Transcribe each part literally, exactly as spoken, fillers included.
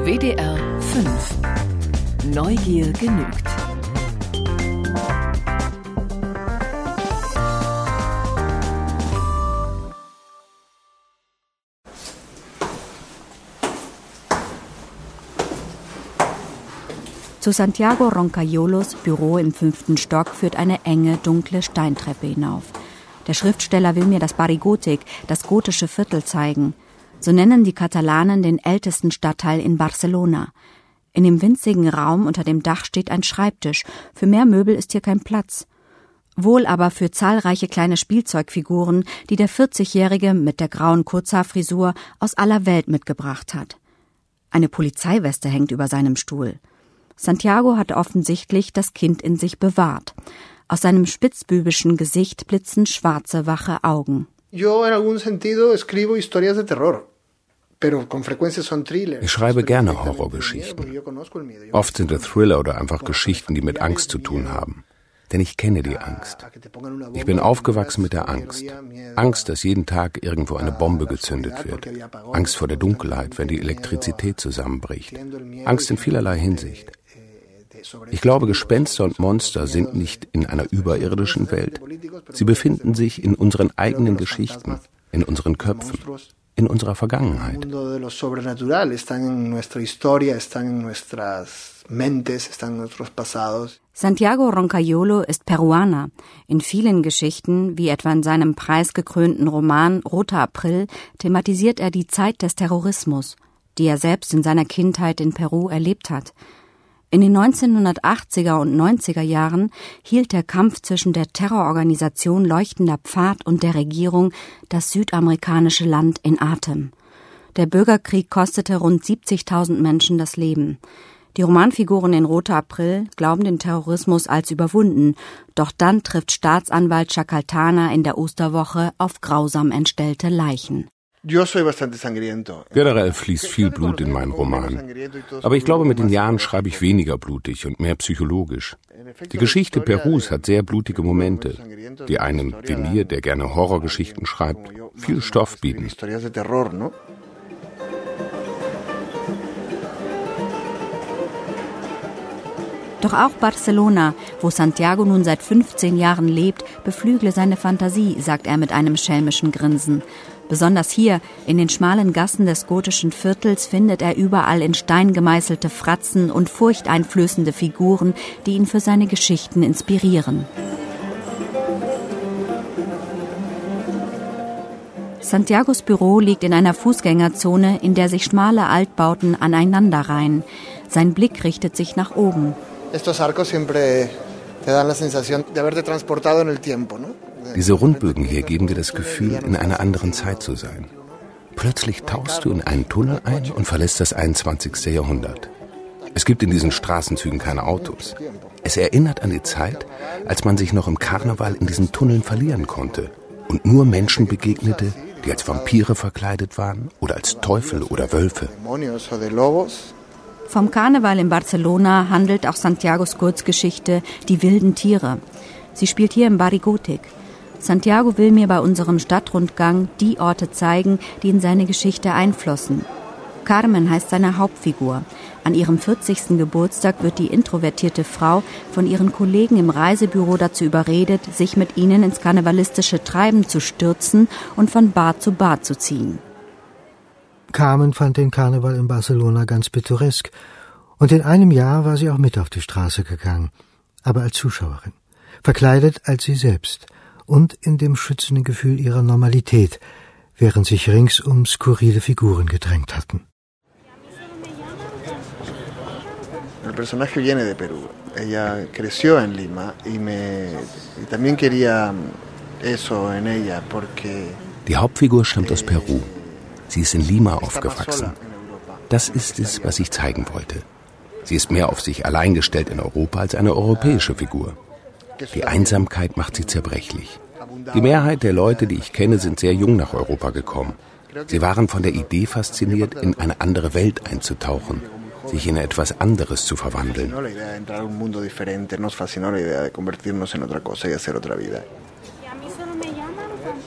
W D R fünf. Neugier genügt. Zu Santiago Roncayolos Büro im fünften Stock führt eine enge, dunkle Steintreppe hinauf. Der Schriftsteller will mir das Barri Gòtic, das gotische Viertel, zeigen. So nennen die Katalanen den ältesten Stadtteil in Barcelona. In dem winzigen Raum unter dem Dach steht ein Schreibtisch. Für mehr Möbel ist hier kein Platz. Wohl aber für zahlreiche kleine Spielzeugfiguren, die der vierzigjährige mit der grauen Kurzhaarfrisur aus aller Welt mitgebracht hat. Eine Polizeiweste hängt über seinem Stuhl. Santiago hat offensichtlich das Kind in sich bewahrt. Aus seinem spitzbübischen Gesicht blitzen schwarze, wache Augen. Ich schreibe gerne Horrorgeschichten. Oft sind es Thriller oder einfach Geschichten, die mit Angst zu tun haben. Denn ich kenne die Angst. Ich bin aufgewachsen mit der Angst. Angst, dass jeden Tag irgendwo eine Bombe gezündet wird. Angst vor der Dunkelheit, wenn die Elektrizität zusammenbricht. Angst in vielerlei Hinsicht. Ich glaube, Gespenster und Monster sind nicht in einer überirdischen Welt. Sie befinden sich in unseren eigenen Geschichten, in unseren Köpfen, in unserer Vergangenheit. Santiago Roncayolo ist Peruaner. In vielen Geschichten, wie etwa in seinem preisgekrönten Roman Roter April, thematisiert er die Zeit des Terrorismus, die er selbst in seiner Kindheit in Peru erlebt hat. In den neunzehnhundertachtziger und neunziger Jahren hielt der Kampf zwischen der Terrororganisation Leuchtender Pfad und der Regierung das südamerikanische Land in Atem. Der Bürgerkrieg kostete rund siebzigtausend Menschen das Leben. Die Romanfiguren in Roter April glauben den Terrorismus als überwunden, doch dann trifft Staatsanwalt Chacaltana in der Osterwoche auf grausam entstellte Leichen. Generell fließt viel Blut in meinen Roman. Aber ich glaube, mit den Jahren schreibe ich weniger blutig und mehr psychologisch. Die Geschichte Perus hat sehr blutige Momente, die einem, wie mir, der gerne Horrorgeschichten schreibt, viel Stoff bieten. Doch auch Barcelona, wo Santiago nun seit fünfzehn Jahren lebt, beflügle seine Fantasie, sagt er mit einem schelmischen Grinsen. Besonders hier, in den schmalen Gassen des gotischen Viertels, findet er überall in Stein gemeißelte Fratzen und furchteinflößende Figuren, die ihn für seine Geschichten inspirieren. Santiagos Büro liegt in einer Fußgängerzone, in der sich schmale Altbauten aneinanderreihen. Sein Blick richtet sich nach oben. Diese Rundbögen hier geben dir das Gefühl, in einer anderen Zeit zu sein. Plötzlich tauchst du in einen Tunnel ein und verlässt das einundzwanzigste Jahrhundert. Es gibt in diesen Straßenzügen keine Autos. Es erinnert an die Zeit, als man sich noch im Karneval in diesen Tunneln verlieren konnte und nur Menschen begegnete, die als Vampire verkleidet waren oder als Teufel oder Wölfe. Vom Karneval in Barcelona handelt auch Santiagos Kurzgeschichte Die wilden Tiere. Sie spielt hier im Barri Gòtic. Santiago will mir bei unserem Stadtrundgang die Orte zeigen, die in seine Geschichte einflossen. Carmen heißt seine Hauptfigur. An ihrem vierzigsten Geburtstag wird die introvertierte Frau von ihren Kollegen im Reisebüro dazu überredet, sich mit ihnen ins karnevalistische Treiben zu stürzen und von Bar zu Bar zu ziehen. Carmen fand den Karneval in Barcelona ganz pittoresk und in einem Jahr war sie auch mit auf die Straße gegangen, aber als Zuschauerin, verkleidet als sie selbst und in dem schützenden Gefühl ihrer Normalität, während sich ringsum skurrile Figuren gedrängt hatten. El personaje viene de Perú. Ella creció en Lima y me y también quería eso en ella porque Die Hauptfigur stammt aus Peru. Sie ist in Lima aufgewachsen. Das ist es, was ich zeigen wollte. Sie ist mehr auf sich allein gestellt in Europa als eine europäische Figur. Die Einsamkeit macht sie zerbrechlich. Die Mehrheit der Leute, die ich kenne, sind sehr jung nach Europa gekommen. Sie waren von der Idee fasziniert, in eine andere Welt einzutauchen, sich in etwas anderes zu verwandeln.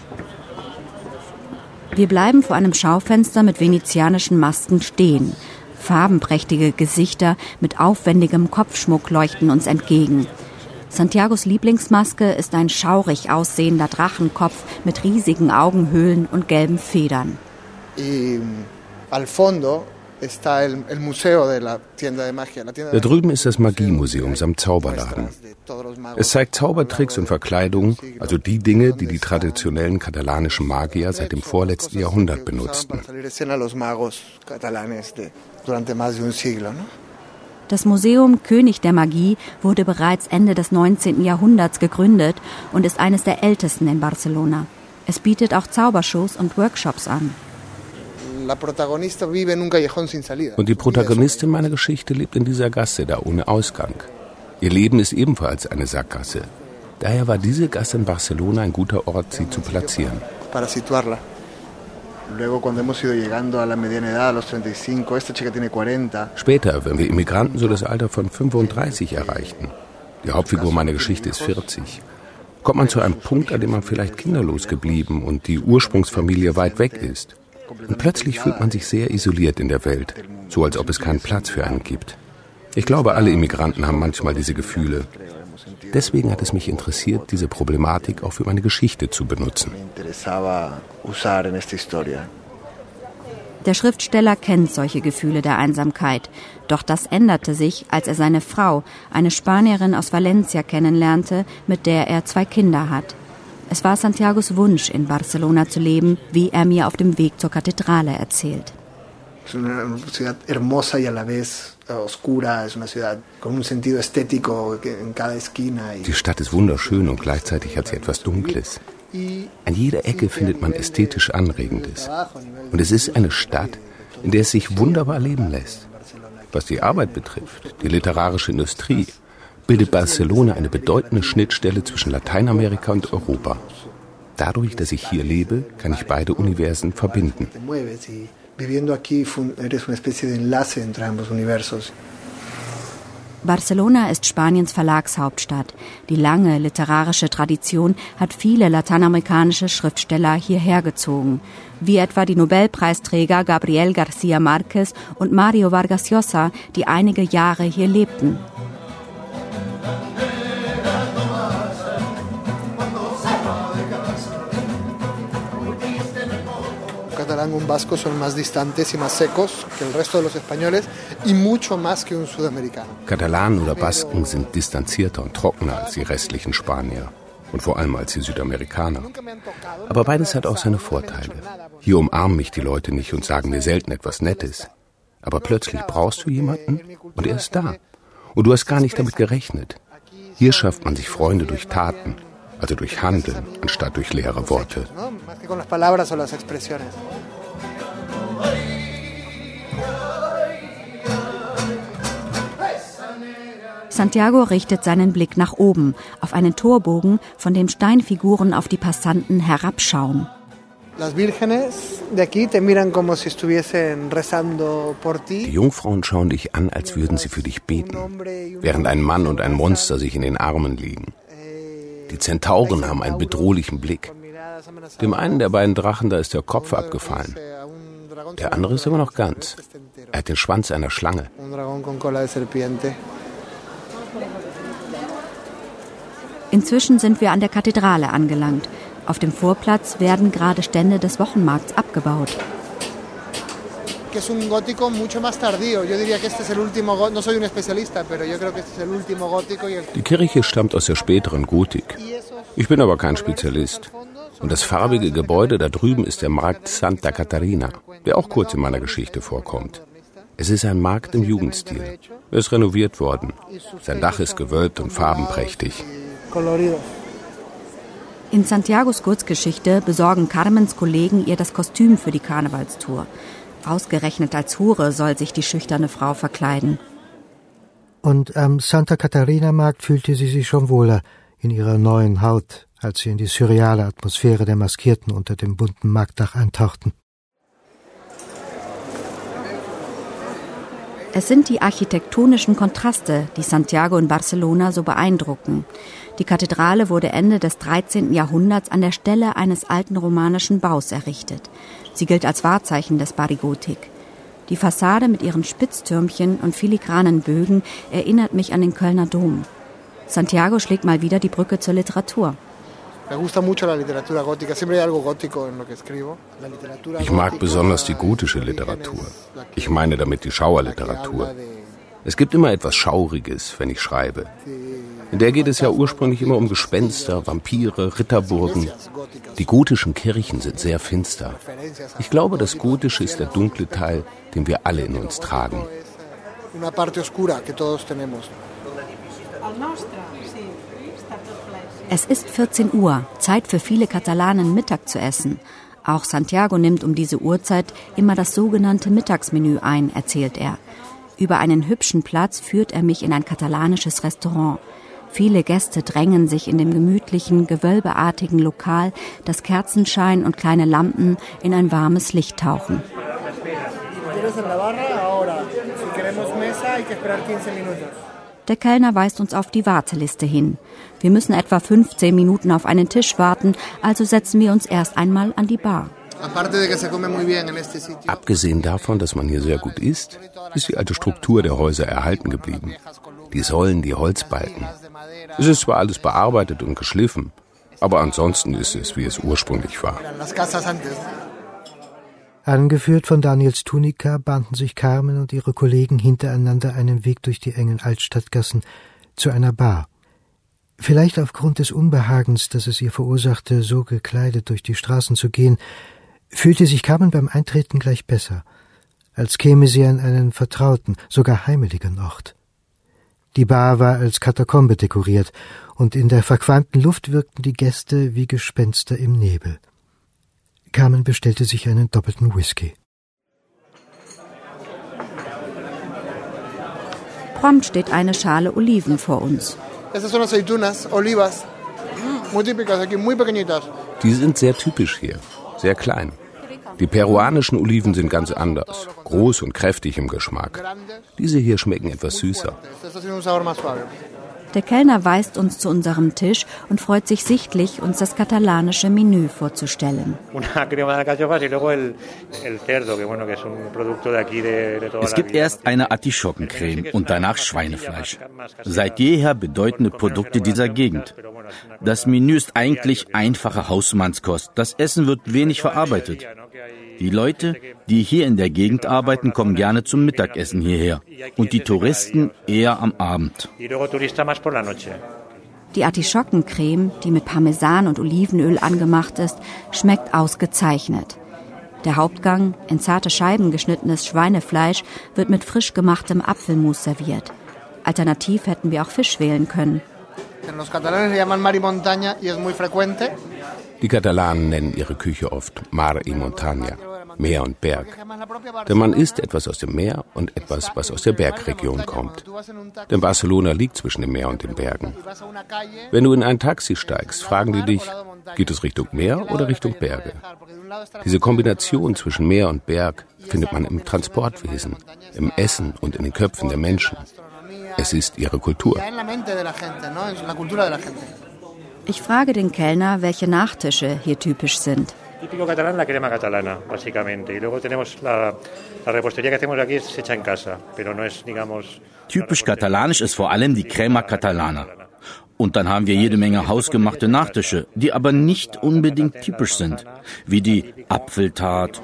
Wir bleiben vor einem Schaufenster mit venezianischen Masken stehen. Farbenprächtige Gesichter mit aufwendigem Kopfschmuck leuchten uns entgegen. Santiagos Lieblingsmaske ist ein schaurig aussehender Drachenkopf mit riesigen Augenhöhlen und gelben Federn. Da drüben ist das Magiemuseum samt Zauberladen. Es zeigt Zaubertricks und Verkleidungen, also die Dinge, die die traditionellen katalanischen Magier seit dem vorletzten Jahrhundert benutzten. Das Museum König der Magie wurde bereits Ende des neunzehnten Jahrhunderts gegründet und ist eines der ältesten in Barcelona. Es bietet auch Zaubershows und Workshops an. Und die Protagonistin meiner Geschichte lebt in dieser Gasse da ohne Ausgang. Ihr Leben ist ebenfalls eine Sackgasse. Daher war diese Gasse in Barcelona ein guter Ort, sie zu platzieren. Später, wenn wir Immigranten so das Alter von fünfunddreißig erreichten, die Hauptfigur meiner Geschichte ist vierzig, kommt man zu einem Punkt, an dem man vielleicht kinderlos geblieben und die Ursprungsfamilie weit weg ist. Und plötzlich fühlt man sich sehr isoliert in der Welt, so als ob es keinen Platz für einen gibt. Ich glaube, alle Immigranten haben manchmal diese Gefühle. Deswegen hat es mich interessiert, diese Problematik auch für meine Geschichte zu benutzen. Der Schriftsteller kennt solche Gefühle der Einsamkeit. Doch das änderte sich, als er seine Frau, eine Spanierin aus Valencia, kennenlernte, mit der er zwei Kinder hat. Es war Santiagos Wunsch, in Barcelona zu leben, wie er mir auf dem Weg zur Kathedrale erzählt. Die Stadt ist wunderschön und gleichzeitig hat sie etwas Dunkles. An jeder Ecke findet man ästhetisch Anregendes. Und es ist eine Stadt, in der es sich wunderbar leben lässt. Was die Arbeit betrifft, die literarische Industrie, bildet Barcelona eine bedeutende Schnittstelle zwischen Lateinamerika und Europa. Dadurch, dass ich hier lebe, kann ich beide Universen verbinden. Barcelona ist Spaniens Verlagshauptstadt. Die lange literarische Tradition hat viele lateinamerikanische Schriftsteller hierher gezogen, wie etwa die Nobelpreisträger Gabriel García Márquez und Mario Vargas Llosa, die einige Jahre hier lebten. Catalán und Vasco son más distantes y más secos que el resto de los españoles y mucho más que un sudamericano. Katalanen oder Basken sind distanzierter und trockener als die restlichen Spanier und vor allem als die Südamerikaner. Aber beides hat auch seine Vorteile. Hier umarmen mich die Leute nicht und sagen mir selten etwas Nettes. Aber plötzlich brauchst du jemanden und er ist da. Und du hast gar nicht damit gerechnet. Hier schafft man sich Freunde durch Taten, also durch Handeln, anstatt durch leere Worte. Santiago richtet seinen Blick nach oben, auf einen Torbogen, von dem Steinfiguren auf die Passanten herabschauen. Die Jungfrauen schauen dich an, als würden sie für dich beten, während ein Mann und ein Monster sich in den Armen liegen. Die Zentauren haben einen bedrohlichen Blick. Dem einen der beiden Drachen, da ist der Kopf abgefallen. Der andere ist immer noch ganz. Er hat den Schwanz einer Schlange. Inzwischen sind wir an der Kathedrale angelangt. Auf dem Vorplatz werden gerade Stände des Wochenmarkts abgebaut. Die Kirche stammt aus der späteren Gotik. Ich bin aber kein Spezialist. Und das farbige Gebäude da drüben ist der Markt Santa Catarina, der auch kurz in meiner Geschichte vorkommt. Es ist ein Markt im Jugendstil. Er ist renoviert worden. Sein Dach ist gewölbt und farbenprächtig. In Santiagos Kurzgeschichte besorgen Carmens Kollegen ihr das Kostüm für die Karnevalstour. Ausgerechnet als Hure soll sich die schüchterne Frau verkleiden. Und am Santa Catarina-Markt fühlte sie sich schon wohler in ihrer neuen Haut, als sie in die surreale Atmosphäre der Maskierten unter dem bunten Marktdach eintauchten. Es sind die architektonischen Kontraste, die Santiago in Barcelona so beeindrucken. Die Kathedrale wurde Ende des dreizehnten Jahrhunderts an der Stelle eines alten romanischen Baus errichtet. Sie gilt als Wahrzeichen des Barigotik. Die Fassade mit ihren Spitztürmchen und filigranen Bögen erinnert mich an den Kölner Dom. Santiago schlägt mal wieder die Brücke zur Literatur. Ich mag besonders die gotische Literatur. Ich meine damit die Schauerliteratur. Es gibt immer etwas Schauriges, wenn ich schreibe. In der geht es ja ursprünglich immer um Gespenster, Vampire, Ritterburgen. Die gotischen Kirchen sind sehr finster. Ich glaube, das Gotische ist der dunkle Teil, den wir alle in uns tragen. Es ist vierzehn Uhr, Zeit für viele Katalanen Mittag zu essen. Auch Santiago nimmt um diese Uhrzeit immer das sogenannte Mittagsmenü ein, erzählt er. Über einen hübschen Platz führt er mich in ein katalanisches Restaurant. Viele Gäste drängen sich in dem gemütlichen, gewölbeartigen Lokal, das Kerzenschein und kleine Lampen in ein warmes Licht tauchen. Der Kellner weist uns auf die Warteliste hin. Wir müssen etwa fünfzehn Minuten auf einen Tisch warten, also setzen wir uns erst einmal an die Bar. Abgesehen davon, dass man hier sehr gut isst, ist die alte Struktur der Häuser erhalten geblieben. Die Säulen, die Holzbalken. Es ist zwar alles bearbeitet und geschliffen, aber ansonsten ist es, wie es ursprünglich war. Angeführt von Daniels Tunika bahnten sich Carmen und ihre Kollegen hintereinander einen Weg durch die engen Altstadtgassen zu einer Bar. Vielleicht aufgrund des Unbehagens, das es ihr verursachte, so gekleidet durch die Straßen zu gehen, fühlte sich Carmen beim Eintreten gleich besser, als käme sie an einen vertrauten, sogar heimeligen Ort. Die Bar war als Katakombe dekoriert, und in der verqualmten Luft wirkten die Gäste wie Gespenster im Nebel. Carmen bestellte sich einen doppelten Whisky. Prompt steht eine Schale Oliven vor uns. Die sind sehr typisch hier, sehr klein. Die peruanischen Oliven sind ganz anders, groß und kräftig im Geschmack. Diese hier schmecken etwas süßer. Der Kellner weist uns zu unserem Tisch und freut sich sichtlich, uns das katalanische Menü vorzustellen. Es gibt erst eine Artischockencreme und danach Schweinefleisch. Seit jeher bedeutende Produkte dieser Gegend. Das Menü ist eigentlich einfache Hausmannskost. Das Essen wird wenig verarbeitet. Die Leute, die hier in der Gegend arbeiten, kommen gerne zum Mittagessen hierher und die Touristen eher am Abend. Die Artischockencreme, die mit Parmesan und Olivenöl angemacht ist, schmeckt ausgezeichnet. Der Hauptgang, in zarte Scheiben geschnittenes Schweinefleisch, wird mit frisch gemachtem Apfelmus serviert. Alternativ hätten wir auch Fisch wählen können. Die Katalanen nennen ihre Küche oft Mar y Montaña, Meer und Berg. Denn man isst etwas aus dem Meer und etwas, was aus der Bergregion kommt. Denn Barcelona liegt zwischen dem Meer und den Bergen. Wenn du in ein Taxi steigst, fragen die dich, geht es Richtung Meer oder Richtung Berge? Diese Kombination zwischen Meer und Berg findet man im Transportwesen, im Essen und in den Köpfen der Menschen. Es ist ihre Kultur. Ich frage den Kellner, welche Nachtische hier typisch sind. Típico catalán, la crema catalana, básicamente. Y luego tenemos la, la repostería que hacemos aquí es hecha en casa, pero no es, digamos... Typisch katalanisch ist vor allem die Crema Catalana. Und dann haben wir jede Menge hausgemachte Nachtische, die aber nicht unbedingt typisch sind, wie die Apfeltart,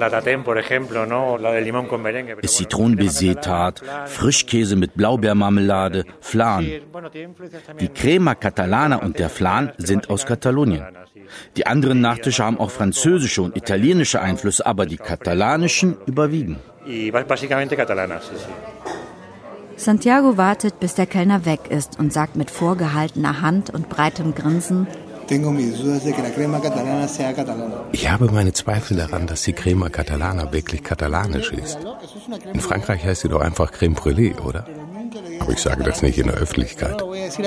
Zitronenbaiser-Tart, Frischkäse mit Blaubeermarmelade, Flan. Die Crema Catalana und der Flan sind aus Katalonien. Die anderen Nachtische haben auch französische und italienische Einflüsse, aber die katalanischen überwiegen. Santiago wartet, bis der Kellner weg ist und sagt mit vorgehaltener Hand und breitem Grinsen: Ich habe meine Zweifel daran, dass die Crema Catalana wirklich katalanisch ist. In Frankreich heißt sie doch einfach Crème Brûlée, oder? Aber ich sage das nicht in der Öffentlichkeit.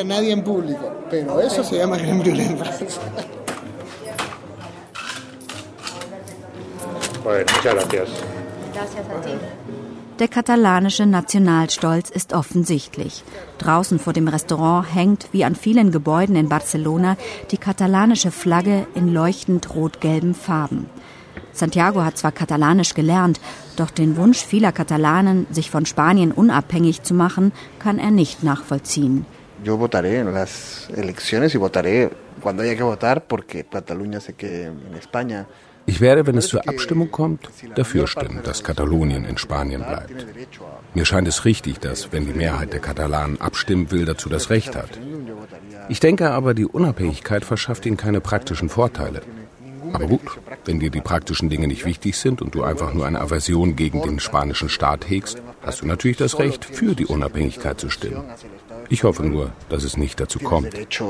Der katalanische Nationalstolz ist offensichtlich. Draußen vor dem Restaurant hängt, wie an vielen Gebäuden in Barcelona, die katalanische Flagge in leuchtend rot-gelben Farben. Santiago hat zwar Katalanisch gelernt, doch den Wunsch vieler Katalanen, sich von Spanien unabhängig zu machen, kann er nicht nachvollziehen. Yo votaré en las elecciones y votaré cuando haya que votar porque Cataluña se quede en España. Ich werde, wenn es zur Abstimmung kommt, dafür stimmen, dass Katalonien in Spanien bleibt. Mir scheint es richtig, dass, wenn die Mehrheit der Katalanen abstimmen will, dazu das Recht hat. Ich denke aber, die Unabhängigkeit verschafft ihnen keine praktischen Vorteile. Aber gut, wenn dir die praktischen Dinge nicht wichtig sind und du einfach nur eine Aversion gegen den spanischen Staat hegst, hast du natürlich das Recht, für die Unabhängigkeit zu stimmen. Ich hoffe nur, dass es nicht dazu kommt.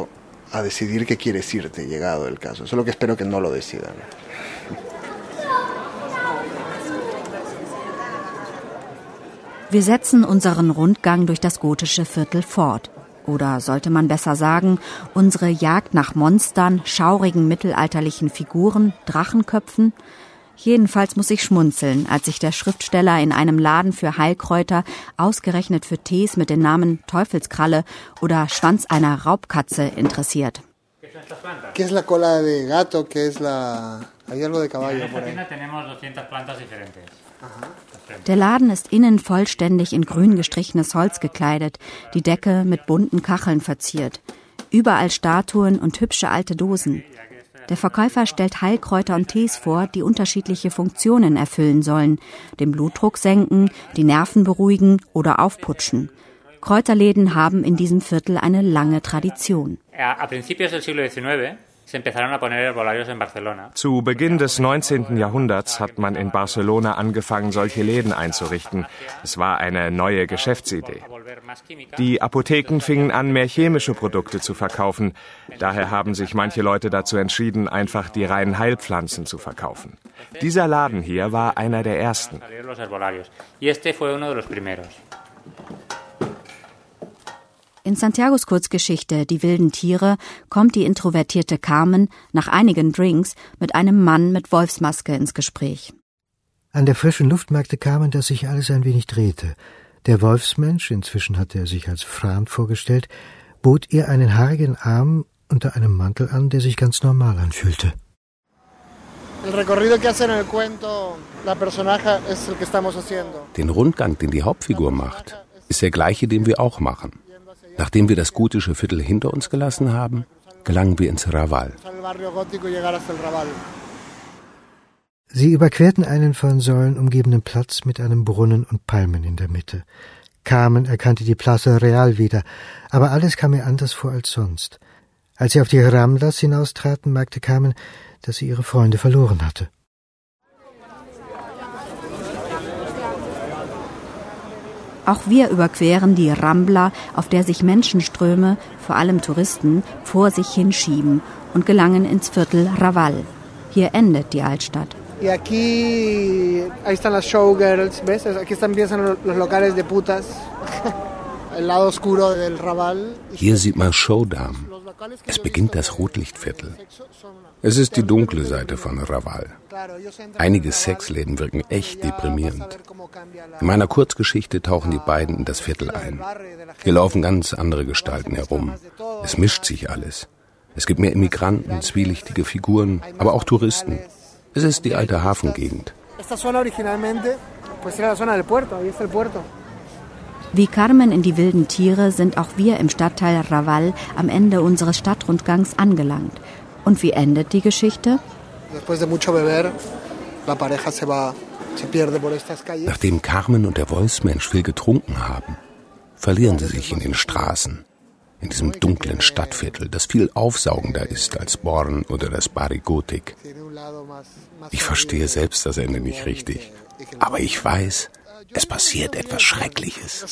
Wir setzen unseren Rundgang durch das gotische Viertel fort. Oder sollte man besser sagen, unsere Jagd nach Monstern, schaurigen mittelalterlichen Figuren, Drachenköpfen? Jedenfalls muss ich schmunzeln, als sich der Schriftsteller in einem Laden für Heilkräuter ausgerechnet für Tees mit den Namen Teufelskralle oder Schwanz einer Raubkatze interessiert. ¿Qué es la cola de gato? ¿Qué es la... Hay algo de caballo por ahí? Der Laden ist innen vollständig in grün gestrichenes Holz gekleidet, die Decke mit bunten Kacheln verziert. Überall Statuen und hübsche alte Dosen. Der Verkäufer stellt Heilkräuter und Tees vor, die unterschiedliche Funktionen erfüllen sollen. Den Blutdruck senken, die Nerven beruhigen oder aufputschen. Kräuterläden haben in diesem Viertel eine lange Tradition. Zu Beginn des neunzehnten Jahrhunderts hat man in Barcelona angefangen, solche Läden einzurichten. Es war eine neue Geschäftsidee. Die Apotheken fingen an, mehr chemische Produkte zu verkaufen. Daher haben sich manche Leute dazu entschieden, einfach die reinen Heilpflanzen zu verkaufen. Dieser Laden hier war einer der ersten. In Santiagos Kurzgeschichte »Die wilden Tiere« kommt die introvertierte Carmen nach einigen Drinks mit einem Mann mit Wolfsmaske ins Gespräch. An der frischen Luft merkte Carmen, dass sich alles ein wenig drehte. Der Wolfsmensch, inzwischen hatte er sich als Fran vorgestellt, bot ihr einen haarigen Arm unter einem Mantel an, der sich ganz normal anfühlte. Den Rundgang, den die Hauptfigur macht, ist der gleiche, den wir auch machen. Nachdem wir das gotische Viertel hinter uns gelassen haben, gelangen wir ins Raval. Sie überquerten einen von Säulen umgebenen Platz mit einem Brunnen und Palmen in der Mitte. Carmen erkannte die Plaza Real wieder, aber alles kam ihr anders vor als sonst. Als sie auf die Ramblas hinaustraten, merkte Carmen, dass sie ihre Freunde verloren hatte. Auch wir überqueren die Rambla, auf der sich Menschenströme, vor allem Touristen, vor sich hinschieben und gelangen ins Viertel Raval. Hier endet die Altstadt. Y aquí, ahí están las showgirls, ¿ves? Aquí están empiezan los locales de putas. El lado oscuro del Raval. Hier sieht man Showdamen. Es beginnt das Rotlichtviertel. Es ist die dunkle Seite von Raval. Einige Sexläden wirken echt deprimierend. In meiner Kurzgeschichte tauchen die beiden in das Viertel ein. Hier laufen ganz andere Gestalten herum. Es mischt sich alles. Es gibt mehr Immigranten, zwielichtige Figuren, aber auch Touristen. Es ist die alte Hafengegend. Wie Carmen in die wilden Tiere sind auch wir im Stadtteil Raval am Ende unseres Stadtrundgangs angelangt. Und wie endet die Geschichte? Nachdem Carmen und der Wolfsmensch viel getrunken haben, verlieren sie sich in den Straßen, in diesem dunklen Stadtviertel, das viel aufsaugender ist als Born oder das Barigotik. Ich verstehe selbst das Ende nicht richtig, aber ich weiß, es passiert etwas Schreckliches.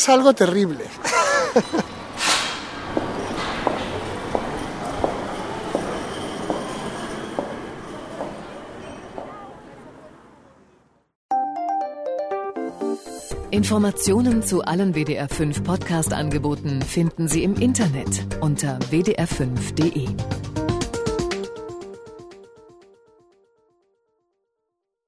Informationen zu allen W D R fünf Podcast-Angeboten finden Sie im Internet unter w d r fünf punkt d e.